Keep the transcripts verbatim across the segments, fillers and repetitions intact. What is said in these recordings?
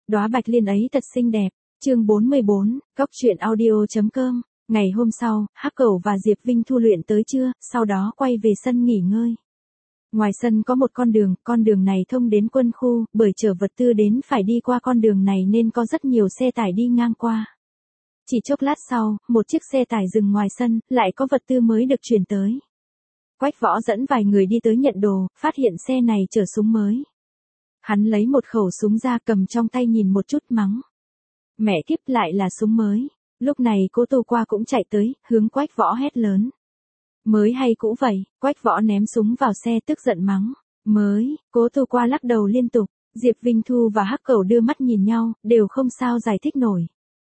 đóa bạch liên ấy thật xinh đẹp. Chương bốn mươi bốn, Cốc truyện audio chấm com. Ngày hôm sau, Hắc Cẩu và Diệp Vinh Thu luyện tới trưa, sau đó quay về sân nghỉ ngơi. Ngoài sân có một con đường, con đường này thông đến quân khu, bởi chở vật tư đến phải đi qua con đường này nên có rất nhiều xe tải đi ngang qua. Chỉ chốc lát sau, một chiếc xe tải dừng ngoài sân, lại có vật tư mới được chuyển tới. Quách Võ dẫn vài người đi tới nhận đồ, phát hiện xe này chở súng mới. Hắn lấy một khẩu súng ra cầm trong tay nhìn một chút mắng. Mẹ kiếp, lại là súng mới. Lúc này Cố Tô Qua cũng chạy tới, hướng Quách Võ hét lớn. Mới hay cũ vậy? Quách Võ ném súng vào xe tức giận mắng. Mới. Cố Tô Qua lắc đầu liên tục. Diệp Vinh Thu và Hắc Cẩu đưa mắt nhìn nhau, đều không sao giải thích nổi.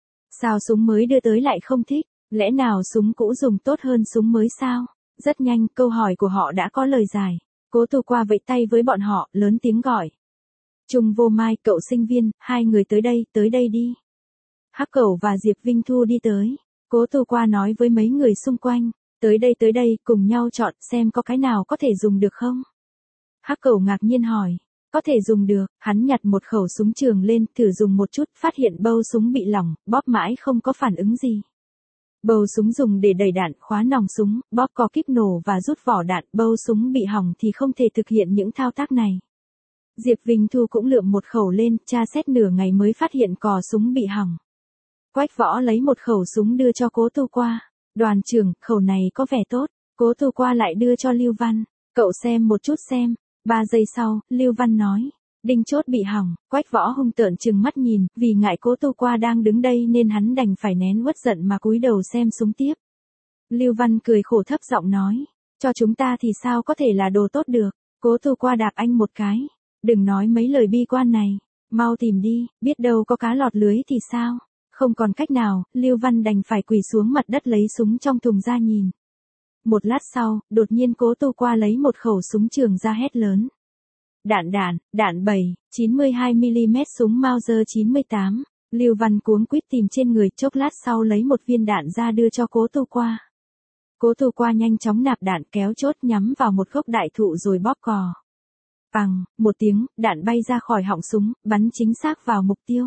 Sao súng mới đưa tới lại không thích? Lẽ nào súng cũ dùng tốt hơn súng mới sao? Rất nhanh, câu hỏi của họ đã có lời giải. Cố Tô Qua vẫy tay với bọn họ, lớn tiếng gọi. Trung Vô Mai, cậu sinh viên, hai người tới đây, tới đây đi. Hắc Cẩu và Diệp Vinh Thu đi tới. Cố Tô Qua nói với mấy người xung quanh. Tới đây tới đây, cùng nhau chọn xem có cái nào có thể dùng được không? Hắc Cẩu ngạc nhiên hỏi. Có thể dùng được, hắn nhặt một khẩu súng trường lên, thử dùng một chút, phát hiện bâu súng bị lỏng, bóp mãi không có phản ứng gì. Bâu súng dùng để đẩy đạn, khóa nòng súng, bóp có kíp nổ và rút vỏ đạn, bâu súng bị hỏng thì không thể thực hiện những thao tác này. Diệp Vinh Thu cũng lượm một khẩu lên, tra xét nửa ngày mới phát hiện cò súng bị hỏng. Quách Võ lấy một khẩu súng đưa cho Cố Tô Qua. Đoàn trưởng, khẩu này có vẻ tốt. Cố Tô Qua lại đưa cho Lưu Văn. Cậu xem một chút xem. Ba giây sau, Lưu Văn nói. Đinh chốt bị hỏng. Quách Võ hung tợn trừng mắt nhìn, vì ngại Cố Tô Qua đang đứng đây nên hắn đành phải nén uất giận mà cúi đầu xem súng tiếp. Lưu Văn cười khổ thấp giọng nói. Cho chúng ta thì sao có thể là đồ tốt được. Cố Tô Qua đạp anh một cái. Đừng nói mấy lời bi quan này. Mau tìm đi, biết đâu có cá lọt lưới thì sao. Không còn cách nào, Lưu Văn đành phải quỳ xuống mặt đất lấy súng trong thùng ra nhìn. Một lát sau, đột nhiên Cố Tô Qua lấy một khẩu súng trường ra hét lớn. Đạn đạn, đạn bảy, chín mươi hai mi li mét súng Mauser chín mươi tám. Lưu Văn cuống quýt tìm trên người, chốc lát sau lấy một viên đạn ra đưa cho Cố Tô Qua. Cố Tô Qua nhanh chóng nạp đạn, kéo chốt nhắm vào một gốc đại thụ rồi bóp cò. Bằng, một tiếng, đạn bay ra khỏi họng súng, bắn chính xác vào mục tiêu.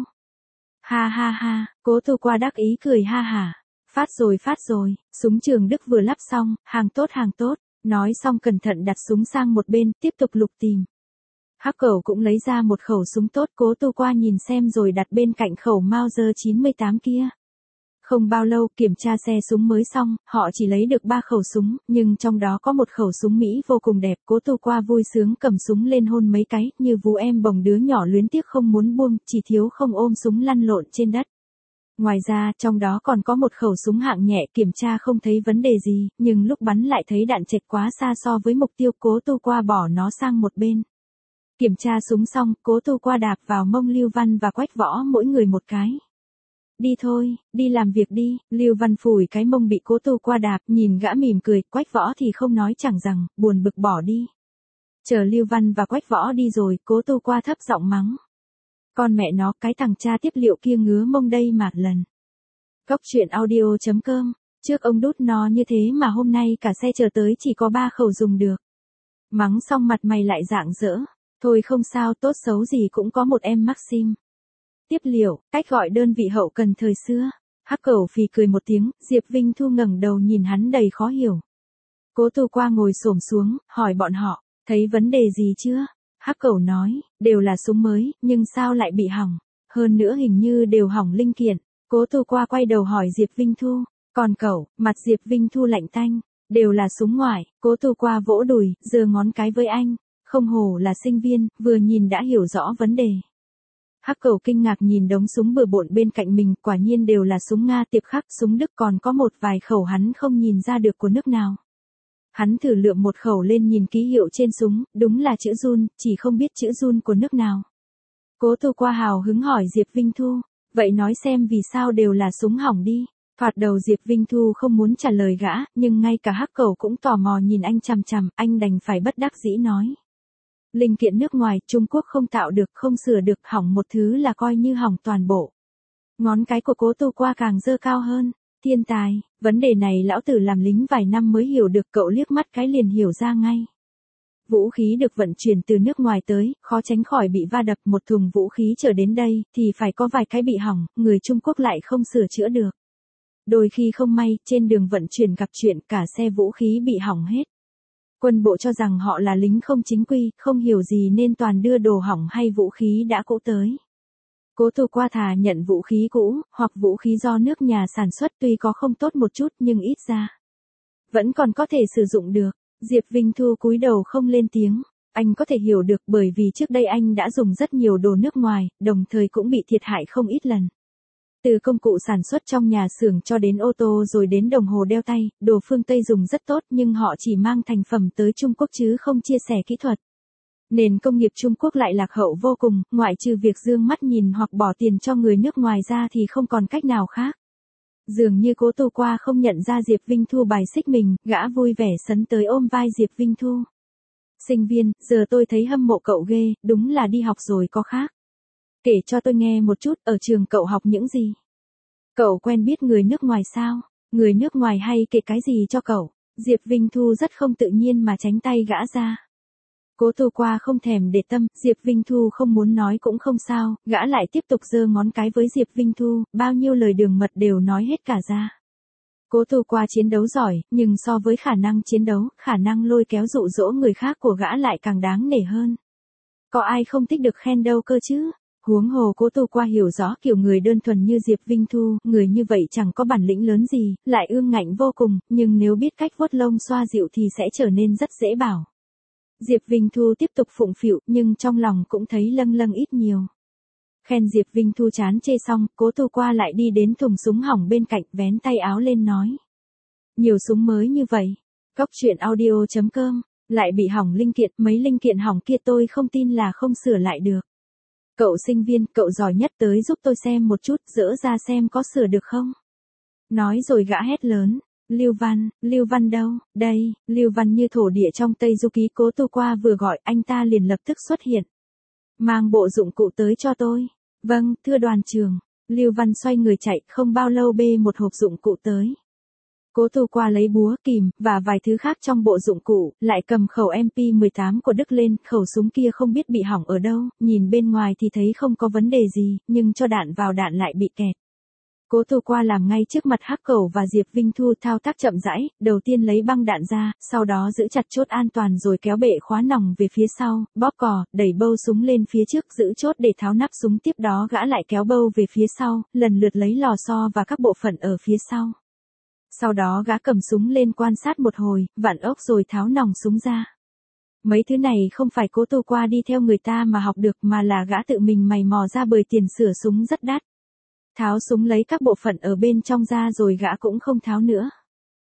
Ha ha ha, Cố Tô Qua đắc ý cười ha hả. Phát rồi phát rồi, súng trường Đức vừa lắp xong, hàng tốt hàng tốt. Nói xong cẩn thận đặt súng sang một bên, tiếp tục lục tìm. Hắc Cẩu cũng lấy ra một khẩu súng tốt, Cố Tô Qua nhìn xem rồi đặt bên cạnh khẩu Mauser chín mươi tám kia. Không bao lâu, kiểm tra xe súng mới xong, họ chỉ lấy được ba khẩu súng, nhưng trong đó có một khẩu súng Mỹ vô cùng đẹp. Cố Tô Qua vui sướng cầm súng lên hôn mấy cái, như vú em bồng đứa nhỏ luyến tiếc không muốn buông, chỉ thiếu không ôm súng lăn lộn trên đất. Ngoài ra, trong đó còn có một khẩu súng hạng nhẹ, kiểm tra không thấy vấn đề gì, nhưng lúc bắn lại thấy đạn chệch quá xa so với mục tiêu. Cố Tô Qua bỏ nó sang một bên. Kiểm tra súng xong, Cố Tô Qua đạp vào mông Lưu Văn và Quách Võ mỗi người một cái. Đi thôi, đi làm việc đi. Lưu Văn phủi cái mông bị Cố Tô Qua đạp, nhìn gã mỉm cười, Quách Võ thì không nói chẳng rằng, buồn bực bỏ đi. Chờ Lưu Văn và Quách Võ đi rồi, Cố Tô Qua thấp giọng mắng. Con mẹ nó, cái thằng cha tiếp liệu kia ngứa mông đây mà lần. Cốc truyện audio chấm com. Trước ông đút no như thế mà hôm nay cả xe chờ tới chỉ có ba khẩu dùng được. Mắng xong mặt mày lại rạng rỡ. Thôi không sao, tốt xấu gì cũng có một em Maxim. Tiếp liệu, cách gọi đơn vị hậu cần thời xưa. Hắc Cẩu phì cười một tiếng, Diệp Vinh Thu ngẩng đầu nhìn hắn đầy khó hiểu. Cố Tô Qua ngồi xổm xuống, hỏi bọn họ, thấy vấn đề gì chưa? Hắc Cẩu nói, đều là súng mới, nhưng sao lại bị hỏng? Hơn nữa hình như đều hỏng linh kiện. Cố Tô Qua quay đầu hỏi Diệp Vinh Thu, còn cậu? Mặt Diệp Vinh Thu lạnh tanh, đều là súng ngoại. Cố Tô Qua vỗ đùi, giơ ngón cái với anh. Không hổ là sinh viên, vừa nhìn đã hiểu rõ vấn đề. Hắc Cẩu kinh ngạc nhìn đống súng bừa bộn bên cạnh mình, quả nhiên đều là súng Nga tiệp khắc, súng Đức còn có một vài khẩu hắn không nhìn ra được của nước nào. Hắn thử lượm một khẩu lên nhìn ký hiệu trên súng, đúng là chữ run, chỉ không biết chữ run của nước nào. Cố Tô Qua hào hứng hỏi Diệp Vinh Thu, vậy nói xem vì sao đều là súng hỏng đi. Thoạt đầu Diệp Vinh Thu không muốn trả lời gã, nhưng ngay cả Hắc Cẩu cũng tò mò nhìn anh chằm chằm, anh đành phải bất đắc dĩ nói. Linh kiện nước ngoài, Trung Quốc không tạo được, không sửa được, hỏng một thứ là coi như hỏng toàn bộ. Ngón cái của Cố Tô Qua càng giơ cao hơn. Thiên tài, vấn đề này lão tử làm lính vài năm mới hiểu được, cậu liếc mắt cái liền hiểu ra ngay. Vũ khí được vận chuyển từ nước ngoài tới, khó tránh khỏi bị va đập, một thùng vũ khí chở đến đây, thì phải có vài cái bị hỏng, người Trung Quốc lại không sửa chữa được. Đôi khi không may, trên đường vận chuyển gặp chuyện cả xe vũ khí bị hỏng hết. Quân bộ cho rằng họ là lính không chính quy, không hiểu gì nên toàn đưa đồ hỏng hay vũ khí đã cũ tới. Cố Tu Qua thà nhận vũ khí cũ, hoặc vũ khí do nước nhà sản xuất tuy có không tốt một chút nhưng ít ra vẫn còn có thể sử dụng được. Diệp Vinh Thu cúi đầu không lên tiếng. Anh có thể hiểu được bởi vì trước đây anh đã dùng rất nhiều đồ nước ngoài, đồng thời cũng bị thiệt hại không ít lần. Từ công cụ sản xuất trong nhà xưởng cho đến ô tô rồi đến đồng hồ đeo tay, đồ phương Tây dùng rất tốt nhưng họ chỉ mang thành phẩm tới Trung Quốc chứ không chia sẻ kỹ thuật. Nền công nghiệp Trung Quốc lại lạc hậu vô cùng, ngoại trừ việc dương mắt nhìn hoặc bỏ tiền cho người nước ngoài ra thì không còn cách nào khác. Dường như Cố Tu Qua không nhận ra Diệp Vinh Thu bài xích mình, gã vui vẻ sấn tới ôm vai Diệp Vinh Thu. Sinh viên, giờ tôi thấy hâm mộ cậu ghê, đúng là đi học rồi có khác. Kể cho tôi nghe một chút, ở trường cậu học những gì? Cậu quen biết người nước ngoài sao? Người nước ngoài hay kể cái gì cho cậu? Diệp Vinh Thu rất không tự nhiên mà tránh tay gã ra. Cố Tu Qua không thèm để tâm, Diệp Vinh Thu không muốn nói cũng không sao, gã lại tiếp tục giơ ngón cái với Diệp Vinh Thu, bao nhiêu lời đường mật đều nói hết cả ra. Cố Tu Qua chiến đấu giỏi, nhưng so với khả năng chiến đấu, khả năng lôi kéo dụ dỗ người khác của gã lại càng đáng nể hơn. Có ai không thích được khen đâu cơ chứ? Huống hồ Cố Tu Qua hiểu rõ kiểu người đơn thuần như Diệp Vinh Thu, người như vậy chẳng có bản lĩnh lớn gì, lại ương ngạnh vô cùng, nhưng nếu biết cách vuốt lông xoa dịu thì sẽ trở nên rất dễ bảo. Diệp Vinh Thu tiếp tục phụng phịu, nhưng trong lòng cũng thấy lâng lâng ít nhiều. Khen Diệp Vinh Thu chán chê xong, Cố Tu Qua lại đi đến thùng súng hỏng bên cạnh, vén tay áo lên nói. Nhiều súng mới như vậy. Cóc truyện audio chấm com, lại bị hỏng linh kiện, mấy linh kiện hỏng kia tôi không tin là không sửa lại được. Cậu sinh viên, cậu giỏi nhất tới giúp tôi xem một chút, dỡ ra xem có sửa được không. Nói rồi gã hét lớn. Lưu Văn, Lưu Văn đâu? Đây, Lưu Văn như thổ địa trong Tây Du Ký. Cố Tu Qua vừa gọi anh ta liền lập tức xuất hiện. Mang bộ dụng cụ tới cho tôi. Vâng, thưa đoàn trưởng. Lưu Văn xoay người chạy, không bao lâu bê một hộp dụng cụ tới. Cố Tu Qua lấy búa, kìm, và vài thứ khác trong bộ dụng cụ, lại cầm khẩu em pê mười tám của Đức lên, khẩu súng kia không biết bị hỏng ở đâu, nhìn bên ngoài thì thấy không có vấn đề gì, nhưng cho đạn vào đạn lại bị kẹt. Cố Tu Qua làm ngay trước mặt Hắc Cẩu và Diệp Vinh Thu, thao tác chậm rãi, đầu tiên lấy băng đạn ra, sau đó giữ chặt chốt an toàn rồi kéo bệ khóa nòng về phía sau, bóp cò, đẩy bâu súng lên phía trước, giữ chốt để tháo nắp súng, tiếp đó gã lại kéo bâu về phía sau, lần lượt lấy lò xo và các bộ phận ở phía sau. Sau đó gã cầm súng lên quan sát một hồi, vặn ốc rồi tháo nòng súng ra. Mấy thứ này không phải Cố Tu Qua đi theo người ta mà học được mà là gã tự mình mày mò ra bởi tiền sửa súng rất đắt. Tháo súng lấy các bộ phận ở bên trong ra rồi gã cũng không tháo nữa.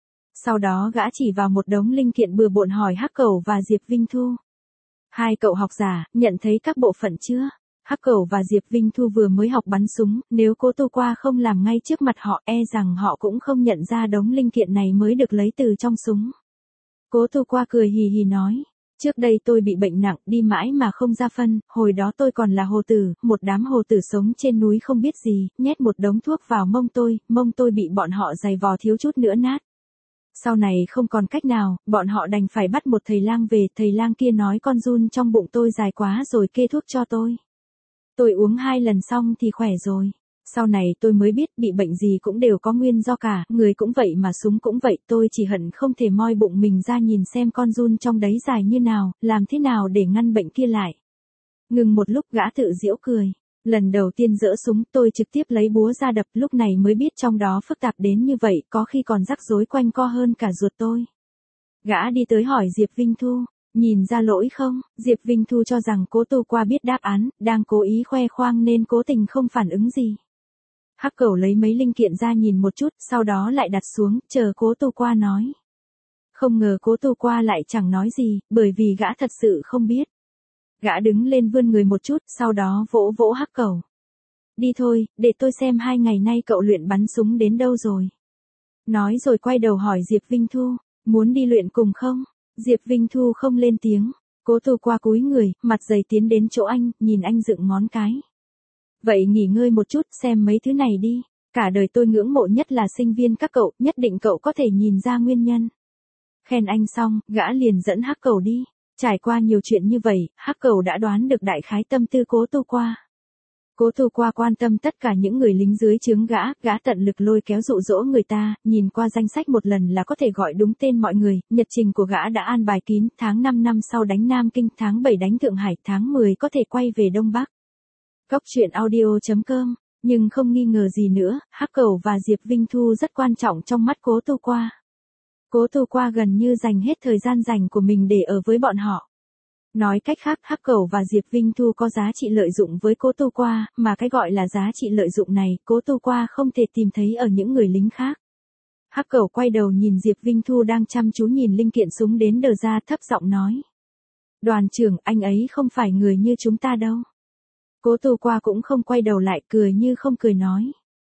Sau đó gã chỉ vào một đống linh kiện bừa bộn hỏi Hắc Cẩu và Diệp Vinh Thu. Hai cậu học giả, nhận thấy các bộ phận chưa? Hắc Cẩu và Diệp Vinh Thu vừa mới học bắn súng, nếu Cố Tu Qua không làm ngay trước mặt họ e rằng họ cũng không nhận ra đống linh kiện này mới được lấy từ trong súng. Cố Tu Qua cười hì hì nói. Trước đây tôi bị bệnh nặng, đi mãi mà không ra phân, hồi đó tôi còn là hồ tử, một đám hồ tử sống trên núi không biết gì, nhét một đống thuốc vào mông tôi, mông tôi bị bọn họ giày vò thiếu chút nữa nát. Sau này không còn cách nào, bọn họ đành phải bắt một thầy lang về, thầy lang kia nói con giun trong bụng tôi dài quá rồi kê thuốc cho tôi. Tôi uống hai lần xong thì khỏe rồi. Sau này tôi mới biết bị bệnh gì cũng đều có nguyên do cả, người cũng vậy mà súng cũng vậy, tôi chỉ hận không thể moi bụng mình ra nhìn xem con giun trong đấy dài như nào, làm thế nào để ngăn bệnh kia lại. Ngừng một lúc gã tự giễu cười. Lần đầu tiên dỡ súng tôi trực tiếp lấy búa ra đập, lúc này mới biết trong đó phức tạp đến như vậy, có khi còn rắc rối quanh co hơn cả ruột tôi. Gã đi tới hỏi Diệp Vinh Thu. Nhìn ra lỗi không? Diệp Vinh Thu cho rằng Cố Tu Qua biết đáp án, đang cố ý khoe khoang nên cố tình không phản ứng gì. Hắc Cẩu lấy mấy linh kiện ra nhìn một chút, sau đó lại đặt xuống, chờ Cố Tu Qua nói. Không ngờ Cố Tu Qua lại chẳng nói gì, bởi vì gã thật sự không biết. Gã đứng lên vươn người một chút, sau đó vỗ vỗ Hắc Cẩu. Đi thôi, để tôi xem hai ngày nay cậu luyện bắn súng đến đâu rồi. Nói rồi quay đầu hỏi Diệp Vinh Thu, muốn đi luyện cùng không? Diệp Vinh Thu không lên tiếng. Cố Tu Qua cúi người, mặt dày tiến đến chỗ anh, nhìn anh dựng ngón cái. Vậy nghỉ ngơi một chút, xem mấy thứ này đi. Cả đời tôi ngưỡng mộ nhất là sinh viên các cậu, nhất định cậu có thể nhìn ra nguyên nhân. Khen anh xong, gã liền dẫn Hắc Cẩu đi. Trải qua nhiều chuyện như vậy, Hắc Cẩu đã đoán được đại khái tâm tư Cố Tu Qua. Cố Tu Qua quan tâm tất cả những người lính dưới trướng gã, gã tận lực lôi kéo dụ dỗ người ta, nhìn qua danh sách một lần là có thể gọi đúng tên mọi người, nhật trình của gã đã an bài kín, tháng năm năm sau đánh Nam Kinh, tháng bảy đánh Thượng Hải, tháng mười có thể quay về Đông Bắc. Cóc truyện audio chấm com, nhưng không nghi ngờ gì nữa, Hắc Cẩu và Diệp Vinh Thu rất quan trọng trong mắt Cố Tu Qua. Cố Tu Qua gần như dành hết thời gian rảnh của mình để ở với bọn họ. Nói cách khác, Hắc Cẩu và Diệp Vinh Thu có giá trị lợi dụng với Cố Tu Qua, mà cái gọi là giá trị lợi dụng này, Cố Tu Qua không thể tìm thấy ở những người lính khác. Hắc Cẩu quay đầu nhìn Diệp Vinh Thu đang chăm chú nhìn linh kiện súng đến đờ ra, thấp giọng nói. Đoàn trưởng, anh ấy không phải người như chúng ta đâu. Cố Tu Qua cũng không quay đầu lại, cười như không cười nói.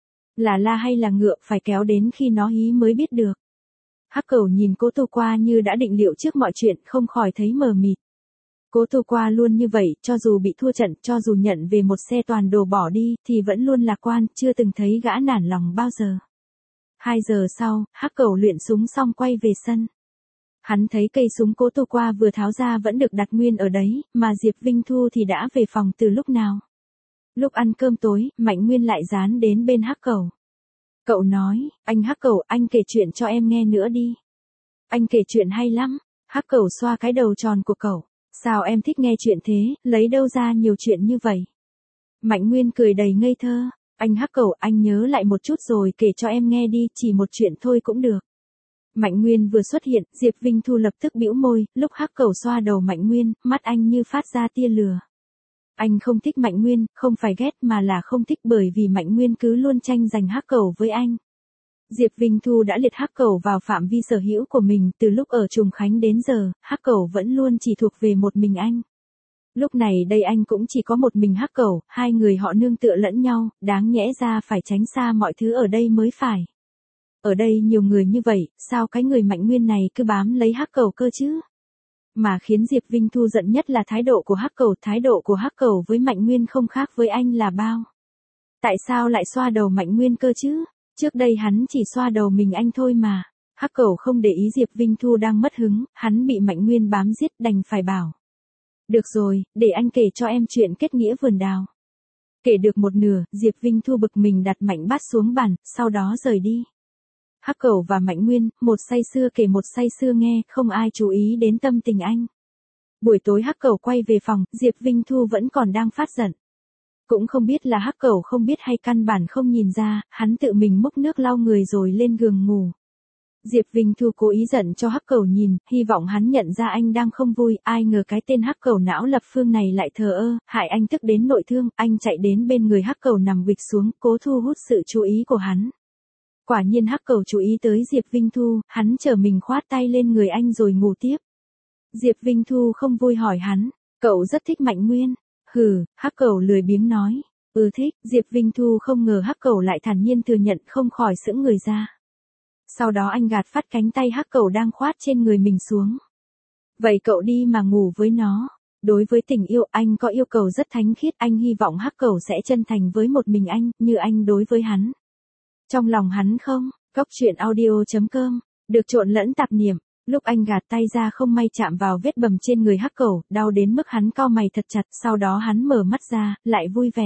Là la hay là ngựa, phải kéo đến khi nó hí mới biết được. Hắc Cẩu nhìn Cố Tu Qua như đã định liệu trước mọi chuyện, không khỏi thấy mờ mịt. Cố Tu Qua luôn như vậy, cho dù bị thua trận, cho dù nhận về một xe toàn đồ bỏ đi, thì vẫn luôn lạc quan, chưa từng thấy gã nản lòng bao giờ. Hai giờ sau, Hắc Cẩu luyện súng xong quay về sân. Hắn thấy cây súng Cố Tu Qua vừa tháo ra vẫn được đặt nguyên ở đấy, mà Diệp Vinh Thu thì đã về phòng từ lúc nào. Lúc ăn cơm tối, Mạnh Nguyên lại dán đến bên Hắc Cẩu. Cậu nói, anh Hắc Cẩu, anh kể chuyện cho em nghe nữa đi. Anh kể chuyện hay lắm. Hắc Cẩu xoa cái đầu tròn của cậu. Sao em thích nghe chuyện thế, lấy đâu ra nhiều chuyện như vậy? Mạnh Nguyên cười đầy ngây thơ. Anh Hắc Cẩu, anh nhớ lại một chút rồi kể cho em nghe đi, chỉ một chuyện thôi cũng được. Mạnh Nguyên vừa xuất hiện, Diệp Vinh Thu lập tức bĩu môi, lúc Hắc Cẩu xoa đầu Mạnh Nguyên, mắt anh như phát ra tia lửa. Anh không thích Mạnh Nguyên, không phải ghét mà là không thích, bởi vì Mạnh Nguyên cứ luôn tranh giành Hắc Cẩu với anh. Diệp Vinh Thu đã liệt Hắc Cẩu vào phạm vi sở hữu của mình, từ lúc ở Trùng Khánh đến giờ, Hắc Cẩu vẫn luôn chỉ thuộc về một mình anh. Lúc này đây anh cũng chỉ có một mình Hắc Cẩu, hai người họ nương tựa lẫn nhau, đáng nhẽ ra phải tránh xa mọi thứ ở đây mới phải. Ở đây nhiều người như vậy, sao cái người Mạnh Nguyên này cứ bám lấy Hắc Cẩu cơ chứ? Mà khiến Diệp Vinh Thu giận nhất là thái độ của Hắc Cẩu, thái độ của Hắc Cẩu với Mạnh Nguyên không khác với anh là bao. Tại sao lại xoa đầu Mạnh Nguyên cơ chứ? Trước đây hắn chỉ xoa đầu mình anh thôi mà. Hắc Cẩu không để ý Diệp Vinh Thu đang mất hứng, hắn bị Mạnh Nguyên bám giết đành phải bảo. Được rồi, để anh kể cho em chuyện kết nghĩa vườn đào. Kể được một nửa, Diệp Vinh Thu bực mình đặt mạnh bát xuống bàn, sau đó rời đi. Hắc Cẩu và Mạnh Nguyên, một say sưa kể một say sưa nghe, không ai chú ý đến tâm tình anh. Buổi tối Hắc Cẩu quay về phòng, Diệp Vinh Thu vẫn còn đang phát giận. Cũng không biết là Hắc Cẩu không biết hay căn bản không nhìn ra, hắn tự mình múc nước lau người rồi lên giường ngủ. Diệp Vinh Thu cố ý giận cho Hắc Cẩu nhìn, hy vọng hắn nhận ra anh đang không vui, ai ngờ cái tên Hắc Cẩu não lập phương này lại thờ ơ, hại anh tức đến nội thương, anh chạy đến bên người Hắc Cẩu nằm quỵt xuống, cố thu hút sự chú ý của hắn. Quả nhiên Hắc Cẩu chú ý tới Diệp Vinh Thu, hắn trở mình khoát tay lên người anh rồi ngủ tiếp. Diệp Vinh Thu không vui hỏi hắn, cậu rất thích Mạnh Nguyên. Hừ, Hắc Cẩu lười biếng nói. Ừ thích, Diệp Vinh Thu không ngờ Hắc Cẩu lại thản nhiên thừa nhận, không khỏi sững người ra. Sau đó anh gạt phát cánh tay Hắc Cẩu đang khoát trên người mình xuống. Vậy cậu đi mà ngủ với nó. Đối với tình yêu, anh có yêu cầu rất thánh khiết, anh hy vọng Hắc Cẩu sẽ chân thành với một mình anh, như anh đối với hắn. Trong lòng hắn không, cóc truyện audio chấm com, được trộn lẫn tạp niệm. Lúc anh gạt tay ra không may chạm vào vết bầm trên người Hắc Cẩu, đau đến mức hắn cau mày thật chặt, sau đó hắn mở mắt ra, lại vui vẻ.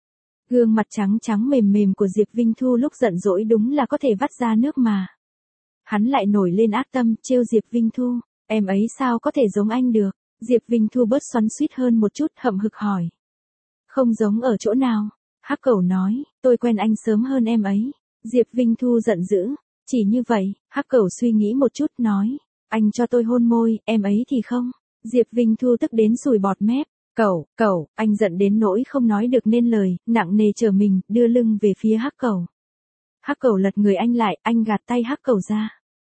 Gương mặt trắng trắng mềm mềm của Diệp Vinh Thu lúc giận dỗi đúng là có thể vắt ra nước mà. Hắn lại nổi lên ác tâm, trêu Diệp Vinh Thu, em ấy sao có thể giống anh được? Diệp Vinh Thu bớt xoắn xuýt hơn một chút, hậm hực hỏi. Không giống ở chỗ nào? Hắc Cẩu nói, tôi quen anh sớm hơn em ấy. Diệp Vinh Thu giận dữ. Chỉ như vậy, Hắc Cẩu suy nghĩ một chút nói, anh cho tôi hôn môi, em ấy thì không. Diệp Vinh Thu tức đến sùi bọt mép, cẩu, cẩu, anh giận đến nỗi không nói được nên lời, nặng nề trở mình, đưa lưng về phía Hắc Cẩu. Hắc Cẩu lật người anh lại, anh gạt tay Hắc Cẩu ra.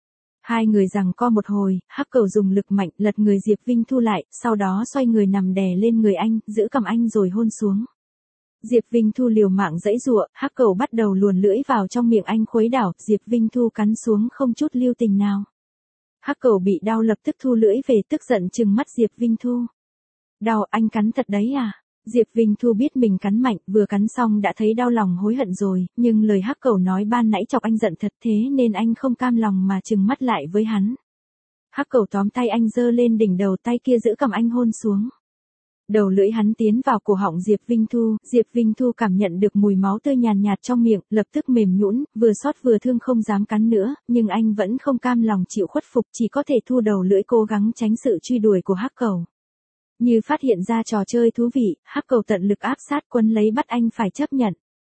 Hai người giằng co một hồi, Hắc Cẩu dùng lực mạnh lật người Diệp Vinh Thu lại, sau đó xoay người nằm đè lên người anh, giữ cằm anh rồi hôn xuống. Diệp Vinh Thu liều mạng giãy giụa, Hắc Cẩu bắt đầu luồn lưỡi vào trong miệng anh khuấy đảo, Diệp Vinh Thu cắn xuống không chút lưu tình nào. Hắc Cẩu bị đau lập tức thu lưỡi về, tức giận trừng mắt Diệp Vinh Thu. Đau, anh cắn thật đấy à? Diệp Vinh Thu biết mình cắn mạnh, vừa cắn xong đã thấy đau lòng hối hận rồi, nhưng lời Hắc Cẩu nói ban nãy chọc anh giận thật, thế nên anh không cam lòng mà trừng mắt lại với hắn. Hắc Cẩu tóm tay anh giơ lên đỉnh đầu, tay kia giữ cầm anh hôn xuống. Đầu lưỡi hắn tiến vào cổ họng Diệp Vinh Thu, Diệp Vinh Thu cảm nhận được mùi máu tươi nhàn nhạt trong miệng, lập tức mềm nhũn, vừa xót vừa thương không dám cắn nữa, nhưng anh vẫn không cam lòng chịu khuất phục, chỉ có thể thu đầu lưỡi cố gắng tránh sự truy đuổi của Hắc Cẩu. Như phát hiện ra trò chơi thú vị, Hắc Cẩu tận lực áp sát quấn lấy bắt anh phải chấp nhận.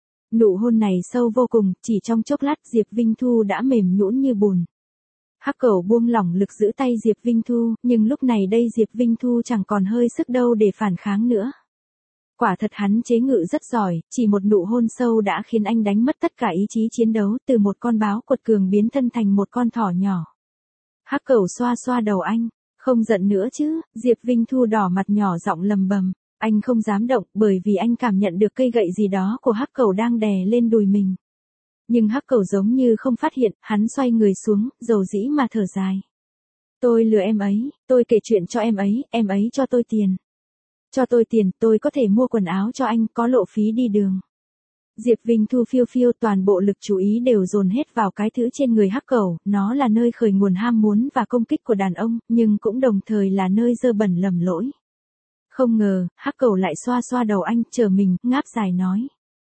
Nụ hôn này sâu vô cùng, chỉ trong chốc lát Diệp Vinh Thu đã mềm nhũn như bùn. Hắc Cẩu buông lỏng lực giữ tay Diệp Vinh Thu, nhưng lúc này đây Diệp Vinh Thu chẳng còn hơi sức đâu để phản kháng nữa. Quả thật hắn chế ngự rất giỏi, chỉ một nụ hôn sâu đã khiến anh đánh mất tất cả ý chí chiến đấu, từ một con báo quật cường biến thân thành một con thỏ nhỏ. Hắc Cẩu xoa xoa đầu anh, không giận nữa chứ, Diệp Vinh Thu đỏ mặt nhỏ giọng lầm bầm, anh không dám động bởi vì anh cảm nhận được cây gậy gì đó của Hắc Cẩu đang đè lên đùi mình. Nhưng Hắc Cẩu giống như không phát hiện, hắn xoay người xuống, dầu dĩ mà thở dài. Tôi lừa em ấy, tôi kể chuyện cho em ấy, em ấy cho tôi tiền. Cho tôi tiền, tôi có thể mua quần áo cho anh, có lộ phí đi đường. Diệp Vinh Thu phiêu phiêu, toàn bộ lực chú ý đều dồn hết vào cái thứ trên người Hắc Cẩu, nó là nơi khởi nguồn ham muốn và công kích của đàn ông, nhưng cũng đồng thời là nơi dơ bẩn lầm lỗi. Không ngờ, Hắc Cẩu lại xoa xoa đầu anh, chờ mình, ngáp dài nói.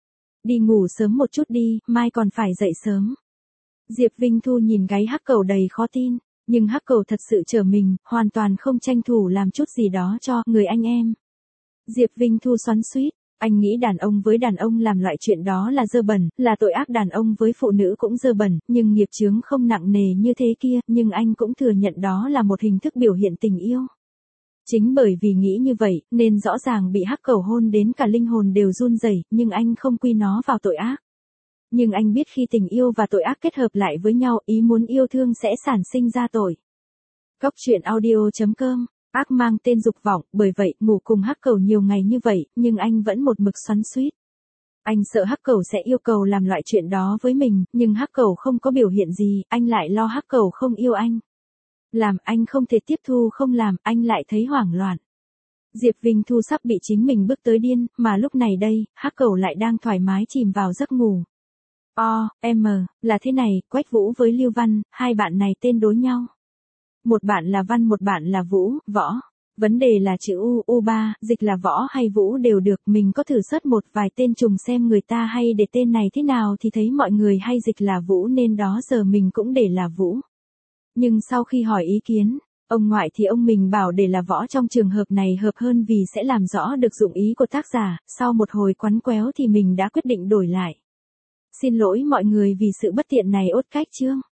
Đi ngủ sớm một chút đi, mai còn phải dậy sớm. Diệp Vinh Thu nhìn gáy Hắc Cẩu đầy khó tin, nhưng Hắc Cẩu thật sự chờ mình, hoàn toàn không tranh thủ làm chút gì đó cho người anh em. Diệp Vinh Thu xoắn xuýt, anh nghĩ đàn ông với đàn ông làm loại chuyện đó là dơ bẩn, là tội ác, đàn ông với phụ nữ cũng dơ bẩn, nhưng nghiệp chướng không nặng nề như thế kia, nhưng anh cũng thừa nhận đó là một hình thức biểu hiện tình yêu. Chính bởi vì nghĩ như vậy, nên rõ ràng bị Hắc Cẩu hôn đến cả linh hồn đều run rẩy, nhưng anh không quy nó vào tội ác. Nhưng anh biết khi tình yêu và tội ác kết hợp lại với nhau, ý muốn yêu thương sẽ sản sinh ra tội. Cóc truyện audio chấm com, ác mang tên dục vọng, bởi vậy, ngủ cùng Hắc Cẩu nhiều ngày như vậy, nhưng anh vẫn một mực xoắn xuýt. Anh sợ Hắc Cẩu sẽ yêu cầu làm loại chuyện đó với mình, nhưng Hắc Cẩu không có biểu hiện gì, anh lại lo Hắc Cẩu không yêu anh. Làm anh không thể tiếp thu, không làm, anh lại thấy hoảng loạn. Diệp Vinh Thu sắp bị chính mình bước tới điên, mà lúc này đây, Hắc Cẩu lại đang thoải mái chìm vào giấc ngủ. O, M, là thế này, Quách Vũ với Lưu Văn, hai bạn này tên đối nhau. Một bạn là Văn, một bạn là Vũ, Võ. Vấn đề là chữ U, U ba, dịch là Võ hay Vũ đều được, mình có thử search một vài tên trùng xem người ta hay để tên này thế nào thì thấy mọi người hay dịch là Vũ nên đó giờ mình cũng để là Vũ. Nhưng sau khi hỏi ý kiến, ông ngoại thì ông mình bảo để là Võ trong trường hợp này hợp hơn vì sẽ làm rõ được dụng ý của tác giả, sau một hồi quắn quéo thì mình đã quyết định đổi lại. Xin lỗi mọi người vì sự bất tiện này ốt cách chương.